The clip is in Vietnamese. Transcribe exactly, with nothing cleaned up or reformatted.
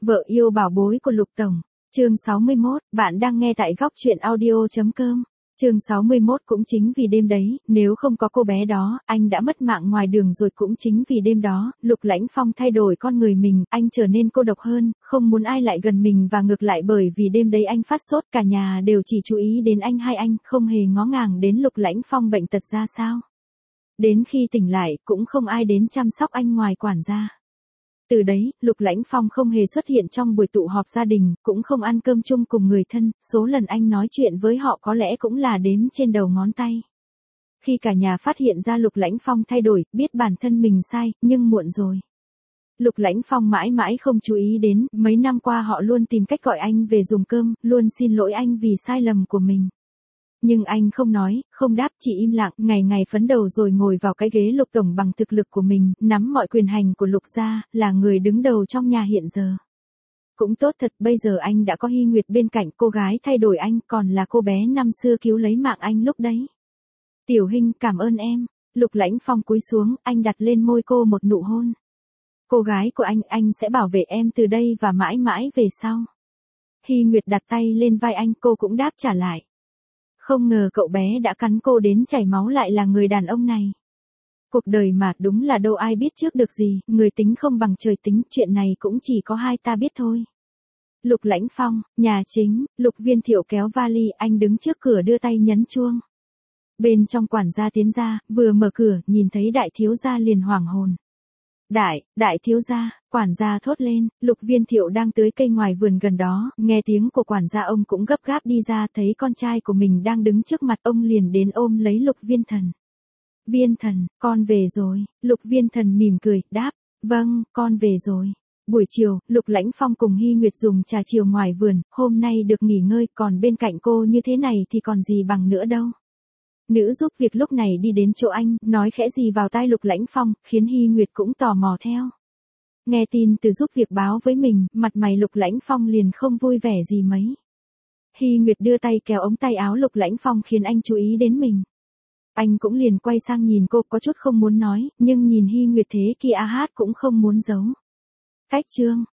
Vợ yêu bảo bối của Lục Tổng. Chương sáu mươi mốt, bạn đang nghe tại góc truyện audio chấm com. Chương sáu mươi mốt cũng chính vì đêm đấy, nếu không có cô bé đó, anh đã mất mạng ngoài đường rồi. Cũng chính vì đêm đó, Lục Lãnh Phong thay đổi con người mình, anh trở nên cô độc hơn, không muốn ai lại gần mình và ngược lại, bởi vì đêm đấy anh phát sốt, cả nhà đều chỉ chú ý đến anh hai anh, không hề ngó ngàng đến Lục Lãnh Phong bệnh tật ra sao. Đến khi tỉnh lại, cũng không ai đến chăm sóc anh ngoài quản gia. Từ đấy, Lục Lãnh Phong không hề xuất hiện trong buổi tụ họp gia đình, cũng không ăn cơm chung cùng người thân, số lần anh nói chuyện với họ có lẽ cũng là đếm trên đầu ngón tay. Khi cả nhà phát hiện ra Lục Lãnh Phong thay đổi, biết bản thân mình sai, nhưng muộn rồi. Lục Lãnh Phong mãi mãi không chú ý đến, mấy năm qua họ luôn tìm cách gọi anh về dùng cơm, luôn xin lỗi anh vì sai lầm của mình. Nhưng anh không nói, không đáp, chỉ im lặng, ngày ngày phấn đầu rồi ngồi vào cái ghế Lục Tổng bằng thực lực của mình, nắm mọi quyền hành của Lục gia, là người đứng đầu trong nhà hiện giờ. Cũng tốt thật, bây giờ anh đã có Hy Nguyệt bên cạnh, cô gái thay đổi anh, còn là cô bé năm xưa cứu lấy mạng anh lúc đấy. Tiểu Hinh, cảm ơn em. Lục Lãnh Phong cúi xuống, anh đặt lên môi cô một nụ hôn. Cô gái của anh, anh sẽ bảo vệ em từ đây và mãi mãi về sau. Hy Nguyệt đặt tay lên vai anh, cô cũng đáp trả lại. Không ngờ cậu bé đã cắn cô đến chảy máu lại là người đàn ông này. Cuộc đời mà, đúng là đâu ai biết trước được gì, người tính không bằng trời tính, chuyện này cũng chỉ có hai ta biết thôi. Lục Lãnh Phong, nhà chính, Lục Viên Thiệu kéo vali, anh đứng trước cửa đưa tay nhấn chuông. Bên trong quản gia tiến ra, vừa mở cửa, nhìn thấy đại thiếu gia liền hoảng hồn. Đại, đại thiếu gia, quản gia thốt lên. Lục Viên Thiệu đang tưới cây ngoài vườn gần đó, nghe tiếng của quản gia ông cũng gấp gáp đi ra, thấy con trai của mình đang đứng trước mặt ông liền đến ôm lấy Lục Viên Thần. Viên Thần, con về rồi. Lục Viên Thần mỉm cười, đáp, vâng, con về rồi. Buổi chiều, Lục Lãnh Phong cùng Hy Nguyệt dùng trà chiều ngoài vườn, hôm nay được nghỉ ngơi, còn bên cạnh cô như thế này thì còn gì bằng nữa đâu. Nữ giúp việc lúc này đi đến chỗ anh, nói khẽ gì vào tai Lục Lãnh Phong, khiến Hy Nguyệt cũng tò mò theo. Nghe tin từ giúp việc báo với mình, mặt mày Lục Lãnh Phong liền không vui vẻ gì mấy. Hy Nguyệt đưa tay kéo ống tay áo Lục Lãnh Phong khiến anh chú ý đến mình. Anh cũng liền quay sang nhìn cô, có chút không muốn nói, nhưng nhìn Hy Nguyệt thế kia a hát cũng không muốn giấu. Cách chương,